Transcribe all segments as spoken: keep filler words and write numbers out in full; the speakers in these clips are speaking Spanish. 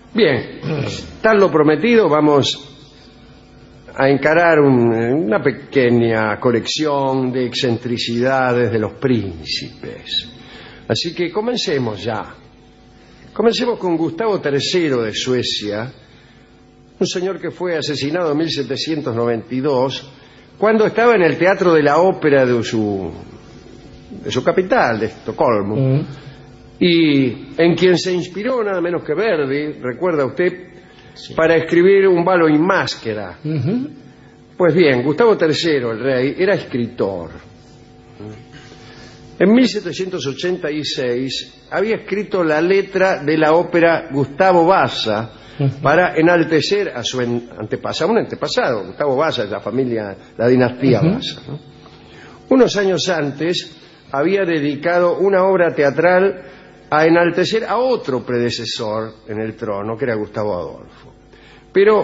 Bien, tal lo prometido, vamos a encarar un, una pequeña colección de excentricidades de los príncipes. Así que comencemos ya. Comencemos con Gustavo tercero de Suecia, un señor que fue asesinado en mil setecientos noventa y dos, cuando estaba en el Teatro de la Ópera de su, de su capital, de Estocolmo. Mm. Y en quien se inspiró nada menos que Verdi, recuerda usted, sí, para escribir Un balo in maschera. Uh-huh. Pues bien, Gustavo tercero, el rey, era escritor. En mil setecientos ochenta y seis había escrito la letra de la ópera Gustavo Vasa uh-huh. para enaltecer a su antepasado, un antepasado, Gustavo Vasa, la familia, la dinastía uh-huh. Vasa, ¿no? Unos años antes había dedicado una obra teatral a enaltecer a otro predecesor en el trono, que era Gustavo Adolfo. Pero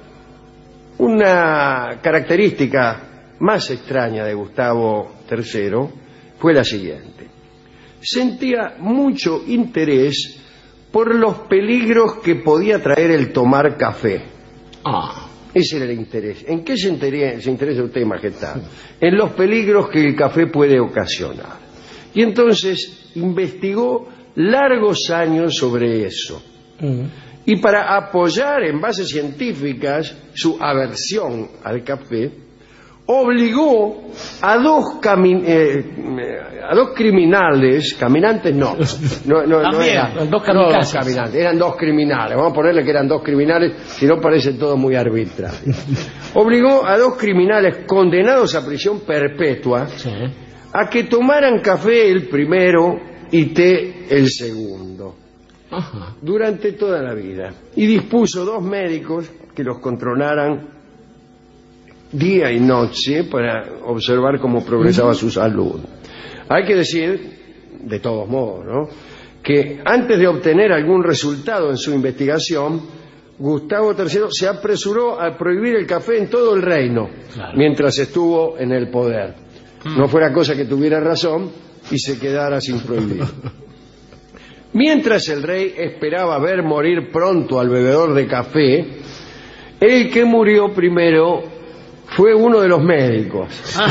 una característica más extraña de Gustavo tercero fue la siguiente. Sentía mucho interés por los peligros que podía traer el tomar café. Ah. Ese era el interés. ¿En qué se interesa, se interesa usted, majestad? En los peligros que el café puede ocasionar. Y entonces investigó largos años sobre eso. Mm. Y para apoyar en bases científicas su aversión al café, obligó a dos, cami eh, a dos criminales, caminantes no, no, no, no eran dos, no dos caminantes, eran dos criminales, vamos a ponerle que eran dos criminales, si no parece todo muy arbitrario. Obligó a dos criminales condenados a prisión perpetua sí. a que tomaran café el primero y té el segundo. Ajá. Durante toda la vida. Y dispuso dos médicos que los controlaran día y noche para observar cómo progresaba uh-huh. su salud. Hay que decir, de todos modos, ¿no?, que antes de obtener algún resultado en su investigación, Gustavo tercero se apresuró a prohibir el café en todo el reino, claro, mientras estuvo en el poder. Mm. No fuera cosa que tuviera razón y se quedara sin prohibir. Mientras el rey esperaba ver morir pronto al bebedor de café, el que murió primero fue uno de los médicos.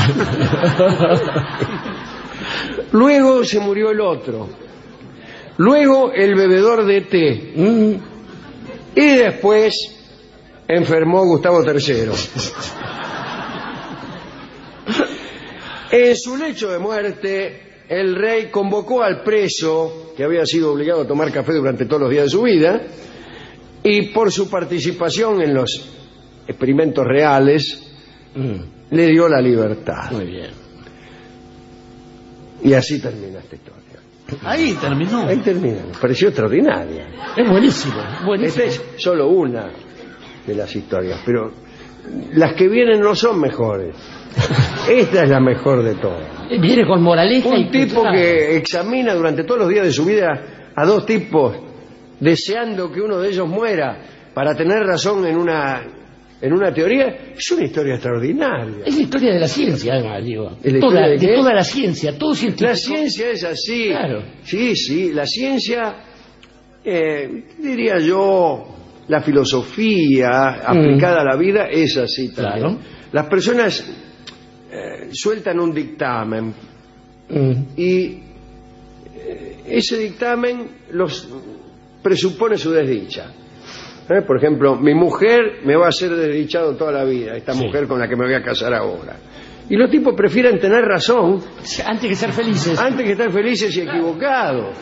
Luego se murió el otro. Luego el bebedor de té. Y después enfermó Gustavo tercero. En su lecho de muerte, el rey convocó al preso, que había sido obligado a tomar café durante todos los días de su vida, y por su participación en los experimentos reales, mm. le dio la libertad. Muy bien. Y así termina esta historia. Ahí terminó. Ahí termina. Me pareció extraordinaria. Es buenísimo, buenísimo. Esta es solo una de las historias, pero las que vienen no son mejores. Esta es la mejor de todas. Viene con moraleja. Un y tipo que examina durante todos los días de su vida a dos tipos, deseando que uno de ellos muera para tener razón en una en una teoría. Es una historia extraordinaria. Es la historia de la ciencia, además, digo. Toda, de, de toda la ciencia, todo científico. La ciencia es así. Claro. Sí, sí, la ciencia, eh, diría yo, la filosofía aplicada mm. a la vida es así también. Claro. Las personas eh, sueltan un dictamen mm. y eh, ese dictamen los presupone su desdicha. ¿Eh? Por ejemplo, mi mujer me va a hacer desdichado toda la vida, esta sí. mujer con la que me voy a casar ahora. Y los tipos prefieren tener razón antes que ser felices. Antes que estar felices y equivocados.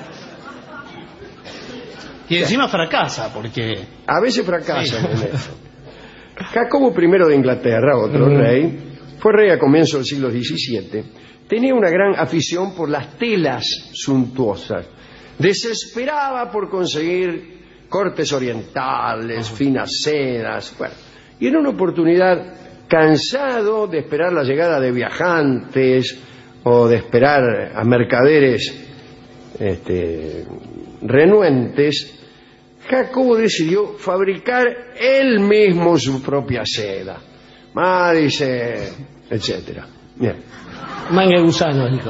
Y encima fracasa, porque... A veces fracasan sí. en eso. Jacobo primero de Inglaterra, otro mm. rey, fue rey a comienzos del siglo diecisiete, tenía una gran afición por las telas suntuosas. Desesperaba por conseguir cortes orientales, uh-huh. finas sedas, bueno. Y en una oportunidad, cansado de esperar la llegada de viajantes o de esperar a mercaderes este, renuentes, Jacobo decidió fabricar él mismo su propia seda. Dice, etcétera. Bien. Manga de gusano, dijo.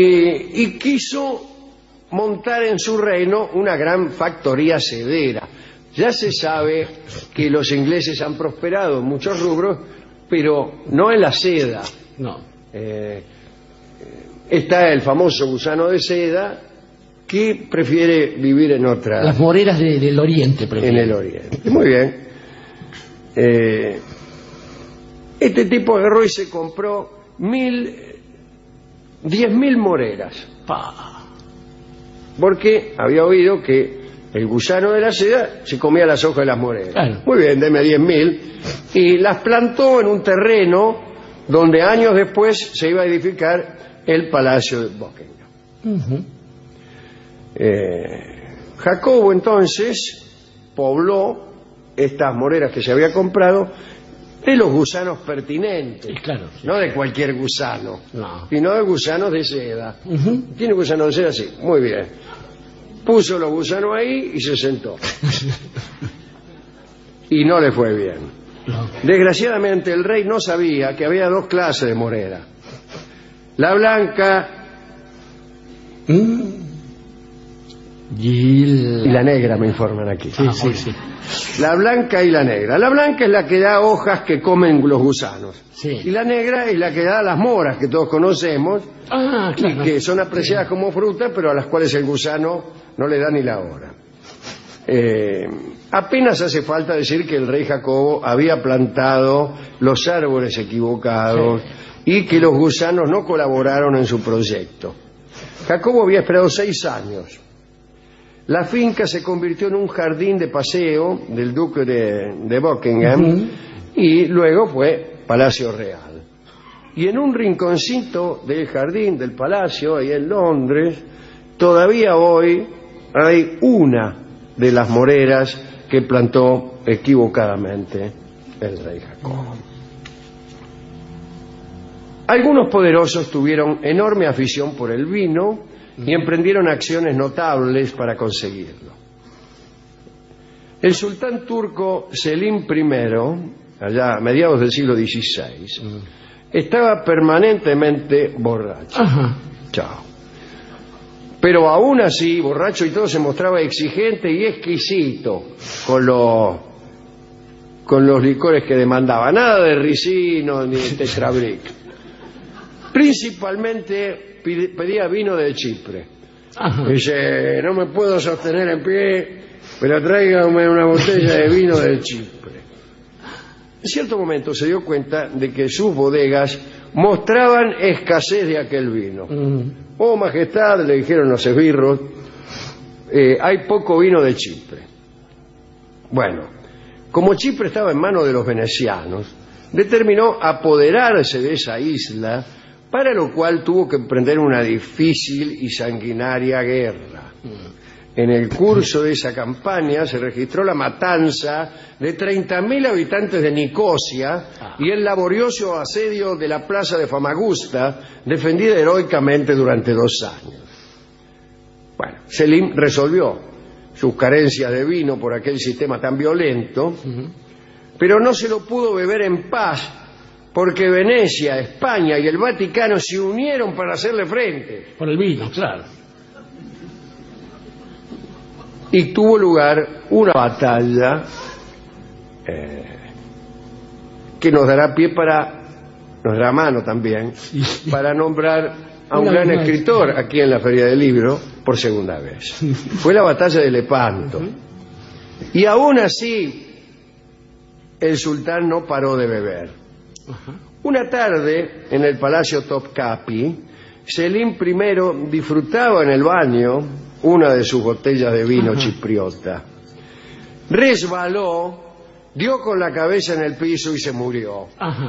Y, y quiso montar en su reino una gran factoría sedera. Ya se sabe que los ingleses han prosperado en muchos rubros, pero no en la seda. No. Eh, está el famoso gusano de seda, que prefiere vivir en otra... Las moreras de, del oriente, prefiere. En el oriente. Muy bien. Eh, este tipo de Roy se compró mil, diez mil moreras. Pa. Porque había oído que el gusano de la seda se comía las hojas de las moreras. Claro. Muy bien, deme diez mil. Y las plantó en un terreno donde años después se iba a edificar el Palacio de Buckingham. Uh-huh. eh, Jacobo entonces pobló estas moreras que se había comprado de los gusanos pertinentes. Claro, sí. No de cualquier gusano, No. sino de gusanos de seda. Uh-huh. ¿Tiene gusanos de seda? Sí, muy bien. Puso los gusanos ahí y se sentó. Y no le fue bien. No. Desgraciadamente el rey no sabía que había dos clases de morera. La blanca Mm. Y, el... y la negra, me informan aquí. Sí, sí, sí. La blanca y la negra. La blanca es la que da hojas que comen los gusanos. Sí. Y la negra es la que da las moras, que todos conocemos, Ah, claro. y que son apreciadas como fruta, pero a las cuales el gusano no le da ni la hora. Eh, apenas hace falta decir que el rey Jacobo había plantado los árboles equivocados, sí, y que los gusanos no colaboraron en su proyecto. Jacobo había esperado seis años. La finca se convirtió en un jardín de paseo del duque de, de Buckingham, uh-huh, y luego fue Palacio Real. Y en un rinconcito del jardín del palacio, ahí en Londres, todavía hoy hay una de las moreras que plantó equivocadamente el rey Jacobo. Algunos poderosos tuvieron enorme afición por el vino y emprendieron acciones notables para conseguirlo. El sultán turco Selim primero, allá a mediados del siglo dieciséis, estaba permanentemente borracho. Ajá. Chao. Pero aún así, borracho y todo, se mostraba exigente y exquisito con los, con los licores que demandaba. Nada de ricino ni de tetrabric. Principalmente pedía vino de Chipre. Ajá. Dice, no me puedo sostener en pie, pero tráigame una botella de vino de Chipre. En cierto momento se dio cuenta de que sus bodegas mostraban escasez de aquel vino. Uh-huh. Oh, majestad, le dijeron los esbirros, eh, hay poco vino de Chipre. Bueno, como Chipre estaba en manos de los venecianos, determinó apoderarse de esa isla, para lo cual tuvo que emprender una difícil y sanguinaria guerra. En el curso de esa campaña se registró la matanza de treinta mil habitantes de Nicosia y el laborioso asedio de la plaza de Famagusta, defendida heroicamente durante dos años. Bueno, Selim resolvió sus carencias de vino por aquel sistema tan violento, uh-huh, pero no se lo pudo beber en paz, porque Venecia, España y el Vaticano se unieron para hacerle frente. Por el vino, claro. Y tuvo lugar una batalla eh, que nos dará pie para, nos dará mano también, para nombrar a un gran escritor aquí en la Feria del Libro por segunda vez. Fue la batalla de Lepanto. Y aún así, el sultán no paró de beber. Una tarde, en el Palacio Topkapi, Selim primero disfrutaba en el baño una de sus botellas de vino, ajá, chipriota. Resbaló, dio con la cabeza en el piso y se murió. Ajá.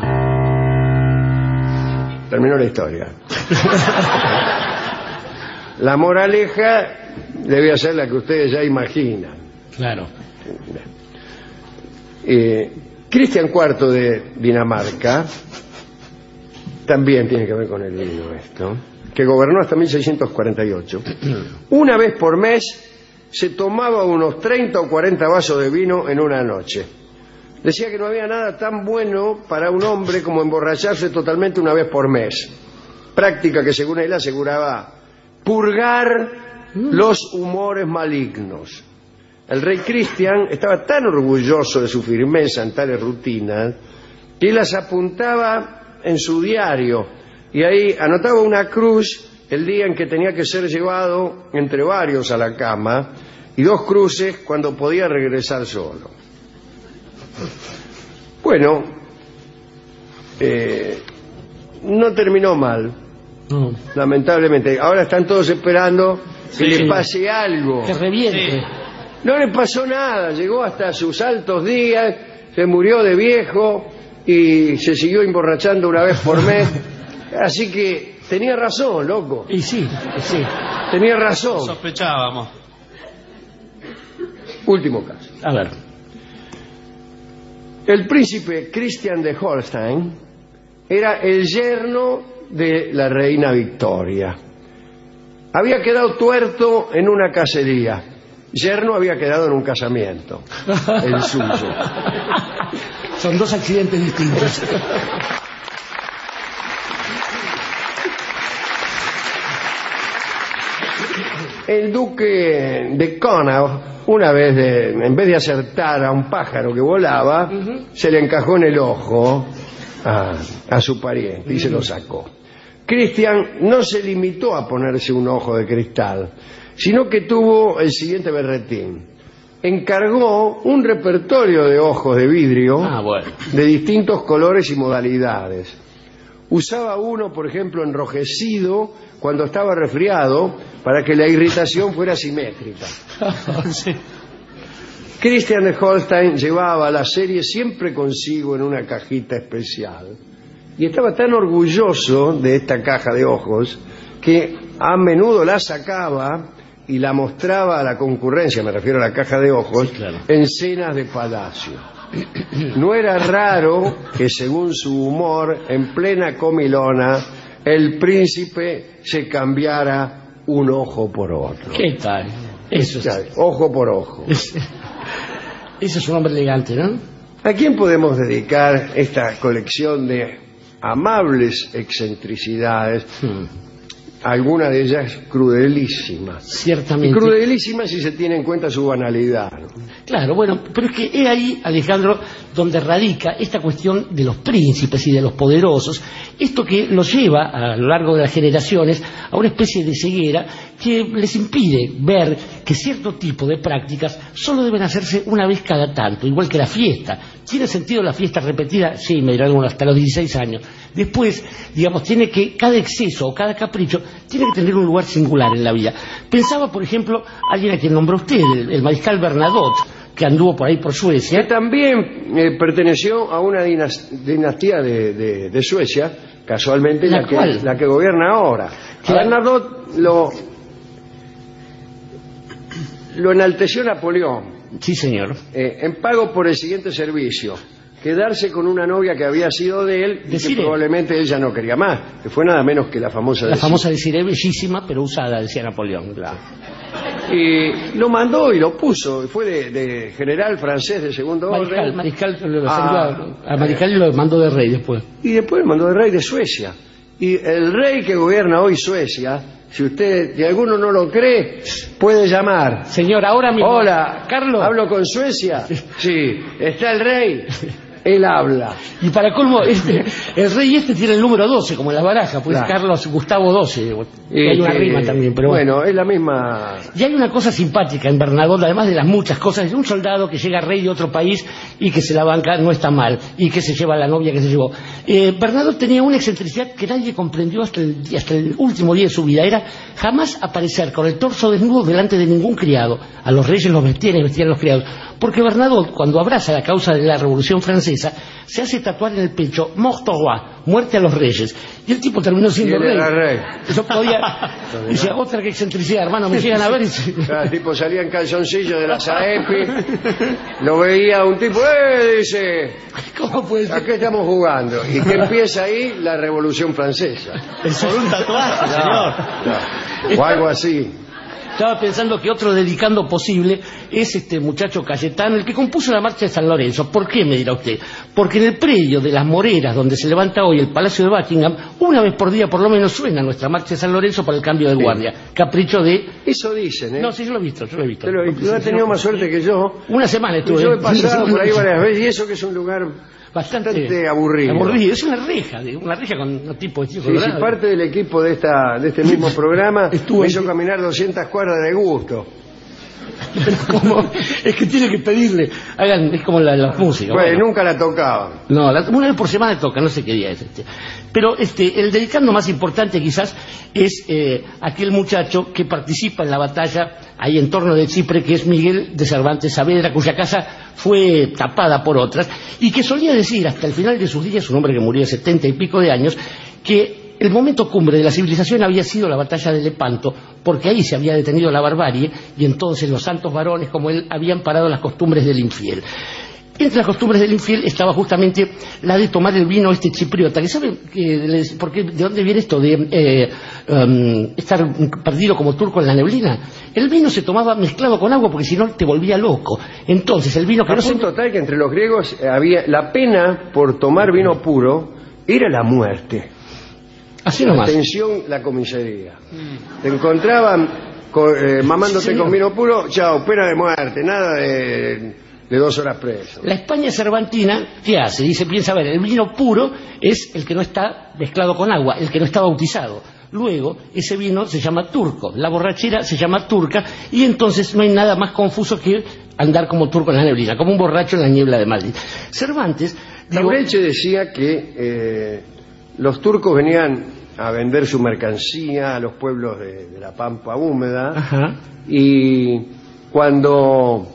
Terminó la historia. La moraleja debía ser la que ustedes ya imaginan. Claro. Eh, Cristian cuarto de Dinamarca, también tiene que ver con el vino esto, que gobernó hasta mil seiscientos cuarenta y ocho. Una vez por mes se tomaba unos treinta o cuarenta vasos de vino en una noche. Decía que no había nada tan bueno para un hombre como emborracharse totalmente una vez por mes. Práctica que, según él, aseguraba purgar los humores malignos. el rey Cristian estaba tan orgulloso de su firmeza en tales rutinas que las apuntaba en su diario y ahí anotaba una cruz el día en que tenía que ser llevado entre varios a la cama y dos cruces cuando podía regresar solo. Bueno, eh, no terminó mal, No. lamentablemente. Ahora están todos esperando que Sí. le pase algo. Que reviente. Sí. No le pasó nada, llegó hasta sus altos días, se murió de viejo y se siguió emborrachando una vez por mes. Así que tenía razón, loco. Y sí, y sí. Tenía razón. Sospechábamos. Último caso. A ver. El príncipe Christian de Holstein era el yerno de la reina Victoria. Había quedado tuerto en una cacería. Yerno había quedado en un casamiento, el suyo. Son dos accidentes distintos. El duque de Connaught, una vez, de, en vez de acertar a un pájaro que volaba, uh-huh. se le encajó en el ojo a, a su pariente y uh-huh. se lo sacó. Christian no se limitó a ponerse un ojo de cristal, sino que tuvo el siguiente berretín. Encargó un repertorio de ojos de vidrio ah, bueno. de distintos colores y modalidades. Usaba uno, por ejemplo, enrojecido cuando estaba resfriado para que la irritación fuera simétrica. Sí. Christian de Holstein llevaba la serie siempre consigo en una cajita especial y estaba tan orgulloso de esta caja de ojos que a menudo la sacaba y la mostraba a la concurrencia, me refiero a la caja de ojos, sí, claro. en cenas de palacio. No era raro que, según su humor, en plena comilona, el príncipe se cambiara un ojo por otro. ¿Qué tal? Eso es... Ojo por ojo. Eso es un hombre elegante, ¿no? ¿A quién podemos dedicar esta colección de amables excentricidades? Hmm. Alguna de ellas crudelísimas. Ciertamente. Y crudelísimas si se tiene en cuenta su banalidad, ¿no? Claro, bueno, pero es que es ahí, Alejandro, donde radica esta cuestión de los príncipes y de los poderosos, esto que los lleva a lo largo de las generaciones a una especie de ceguera que les impide ver que cierto tipo de prácticas solo deben hacerse una vez cada tanto, igual que la fiesta. ¿Tiene sentido la fiesta repetida? Sí, me dirán hasta los dieciséis años. Después, digamos, tiene que, cada exceso o cada capricho tiene que tener un lugar singular en la vida. Pensaba, por ejemplo, alguien a quien nombró usted, el, el mariscal Bernadotte, que anduvo por ahí por Suecia. Que también eh, perteneció a una dinastía de, de, de Suecia, casualmente la, la, que, la que gobierna ahora. A Bernadotte lo, lo enalteció Napoleón. Sí, señor. Eh, en pago por el siguiente servicio: quedarse con una novia que había sido de él y que probablemente él ya no quería más, que fue nada menos que la famosa la Desiree. famosa Desiree, bellísima pero usada, decía Napoleón, claro. Y lo mandó y lo puso, fue de, de general francés de segundo mariscal, orden mariscal lo ah, a, a mariscal y lo mandó de rey después, y después lo mandó de rey de Suecia. Y el rey que gobierna hoy Suecia, si usted, si alguno no lo cree, puede llamar. Señor, ahora mismo. Hola, Carlos. ¿Hablo con Suecia? Sí. ¿Está el rey? Él habla. Y para colmo, este, el rey este tiene el número doce, como en la baraja, pues claro. Carlos Gustavo doce. Y hay una eh, rima también, pero bueno. Bueno, es la misma. Y hay una cosa simpática en Bernadotte, además de las muchas cosas, es un soldado que llega rey de otro país y que se la banca, no está mal, y que se lleva a la novia que se llevó. Eh, Bernadotte tenía una excentricidad que nadie comprendió hasta el, hasta el último día de su vida. Era jamás aparecer con el torso desnudo delante de ningún criado. A los reyes los vestían y vestían los criados. Porque Bernadotte, cuando abraza la causa de la Revolución Francesa, se hace tatuar en el pecho "Mort au roi", muerte a los reyes. Y el tipo terminó siendo rey. rey. Eso podía. Dice, otra que excentricidad, hermano, me llegan a ver. Y... Claro, el tipo salía en calzoncillo de la Saepi, lo veía un tipo, ¡eh! Dice, ¿cómo puede ser? ¿a qué estamos jugando? Y que empieza ahí la Revolución Francesa. Por un tatuaje, señor. No, no. O algo así. Estaba pensando que otro dedicando posible es este muchacho Cayetano, el que compuso la marcha de San Lorenzo. ¿Por qué, me dirá usted? Porque en el predio de las Moreras, donde se levanta hoy el Palacio de Buckingham, Una vez por día, por lo menos, suena nuestra marcha de San Lorenzo para el cambio de guardia. Sí. Capricho de... Eso dicen, ¿eh? No, sí, yo lo he visto, yo lo he visto. Pero no ha tenido más suerte que yo. Una semana estuve. Yo he pasado por ahí varias veces, y eso que es un lugar bastante, bastante aburrido. Aburrido, es una reja, una reja con un tipo de chico. Sí, sí, parte del equipo de esta de este mismo programa me hizo caminar doscientas cuadras de gusto. Pero como, es que tiene que pedirle, hagan, es como la, la música. Bueno, bueno, nunca la tocaba. No, la, una vez por semana toca, no sé qué día es este. Pero este, el dedicando más importante quizás es eh, aquel muchacho que participa en la batalla ahí en torno de Chipre, que es Miguel de Cervantes Saavedra, cuya casa fue tapada por otras, y que solía decir hasta el final de sus días, un hombre que murió de setenta y pico de años, que el momento cumbre de la civilización había sido la batalla de Lepanto, porque ahí se había detenido la barbarie y entonces los santos varones como él habían parado las costumbres del infiel. Entre las costumbres del infiel estaba justamente la de tomar el vino este chipriota, que saben que, por qué, de dónde viene esto de eh, um, estar perdido como turco en la neblina. El vino se tomaba mezclado con agua porque si no te volvía loco. Entonces el vino que a no punto se... tal que entre los griegos había la pena por tomar vino puro era la muerte. Así nomás. Atención, la comisaría. Mm. Te encontraban con, eh, mamándote sí, con vino puro, chao, pena de muerte, nada de, de dos horas preso. La España cervantina, ¿qué hace? Dice, piensa, a ver, el vino puro es el que no está mezclado con agua, el que no está bautizado. Luego, ese vino se llama turco, la borrachera se llama turca, y entonces no hay nada más confuso que andar como turco en la neblina, como un borracho en la niebla de Madrid. Cervantes... Laureche decía que eh, los turcos venían a vender su mercancía a los pueblos de, de la Pampa húmeda. Ajá. Y cuando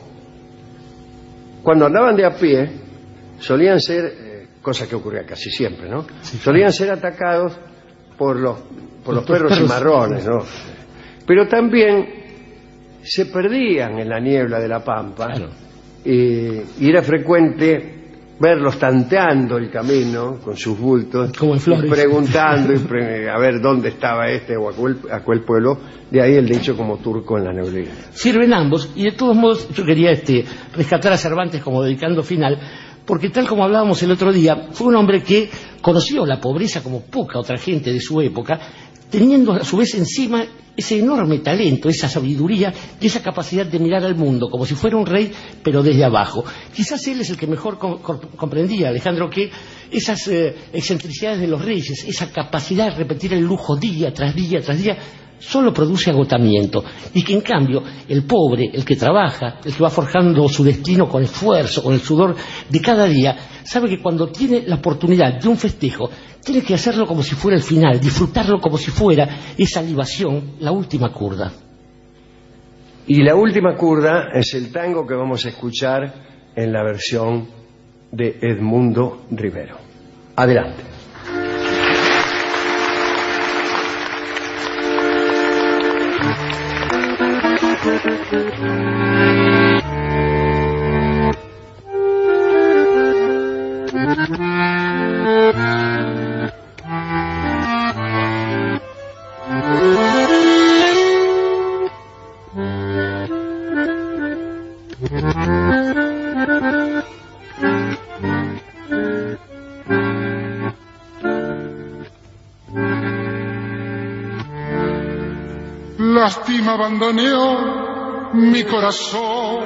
cuando andaban de a pie solían ser, eh, cosa que ocurría casi siempre, ¿no? Sí, solían ser atacados por los por los, los perros, perros cimarrones, ¿no? Pero también se perdían en la niebla de la Pampa. Claro. y, y era frecuente verlos tanteando el camino con sus bultos, como en Flores, y preguntando y pre a ver dónde estaba este o aquel, aquel pueblo. De ahí el dicho como turco en la neblina. Sirven ambos, y de todos modos yo quería este, rescatar a Cervantes como dedicando final, porque tal como hablábamos el otro día, fue un hombre que conoció la pobreza como poca otra gente de su época, teniendo a su vez encima ese enorme talento, esa sabiduría y esa capacidad de mirar al mundo como si fuera un rey, pero desde abajo. Quizás él es el que mejor co co comprendía, Alejandro, que esas eh, excentricidades de los reyes, esa capacidad de repetir el lujo día tras día tras día, solo produce agotamiento, y que en cambio el pobre, el que trabaja, el que va forjando su destino con esfuerzo, con el sudor de cada día, sabe que cuando tiene la oportunidad de un festejo, tiene que hacerlo como si fuera el final, disfrutarlo como si fuera esa libación, la última curda. Y la última curda es el tango que vamos a escuchar en la versión de Edmundo Rivero. Adelante. Lástima abandoneó mi corazón,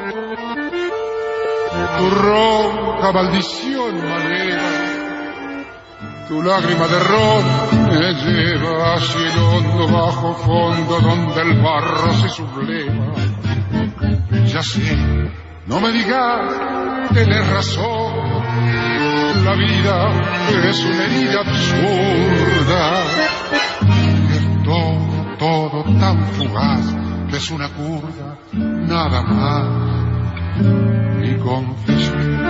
tu ronca maldición malera, tu lágrima de ron me lleva hacia el hondo bajo fondo donde el barro se subleva. Ya sé, no me digas, tenés razón, la vida es una herida absurda, es todo todo tan fugaz que es una curda, nada más, mi confesión.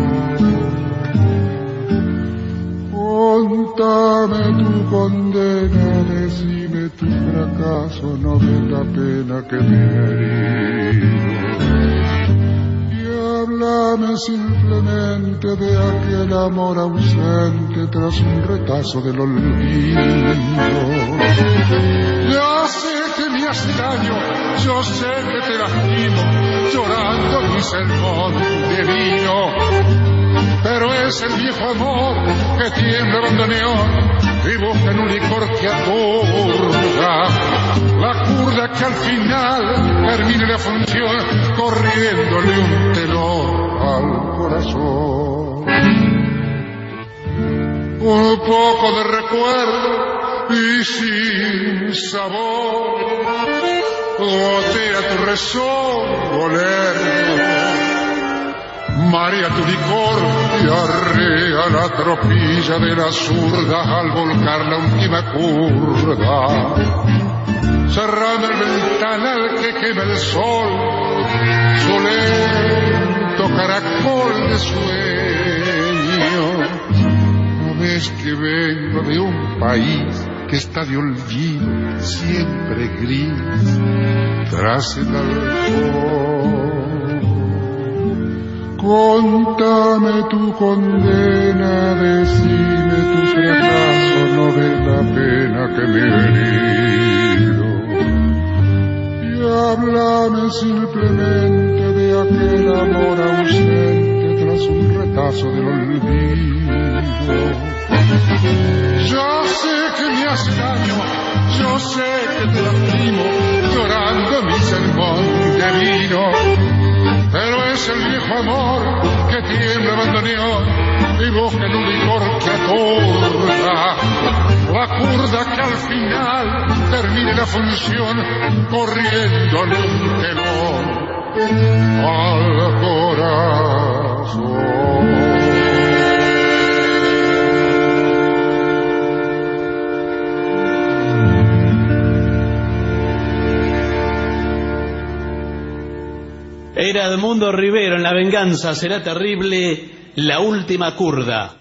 Contame tu condena, decime tu fracaso, no ves la pena que me he herido. Y háblame simplemente de aquel amor ausente tras un retazo del olvido. Ya sé que me hace daño, yo sé que te lastimo, llorando mi sermón de vino. Pero es el viejo amor que tiembla bandoneón y busca en un licor que aturda. La curda que al final termine la función corriéndole un telón al corazón. Un poco de recuerdo y sin sabor gotea tu resogo lerdo. Marea tu licor y arrea la tropilla de la zurda al volcar la última curva. Cerrando el ventanal que quema el sol, su lento caracol de sueño. No ves que vengo de un país que está de olvido, siempre gris, tras el alcohol. Contame tu condena, decime tu fracaso, no ves la pena que me he herido. Y háblame simplemente de aquel amor ausente tras un retazo del olvido. Yo sé que me hace daño, yo sé que te lastimo, llorando mi sermón de vino. Pero es el viejo amor que tiembla bandoneón y busca en un licor que aturda. La curda que al final termine la función corriéndole un telón al corazón. Era Edmundo Rivero en La venganza será terrible, la última curda.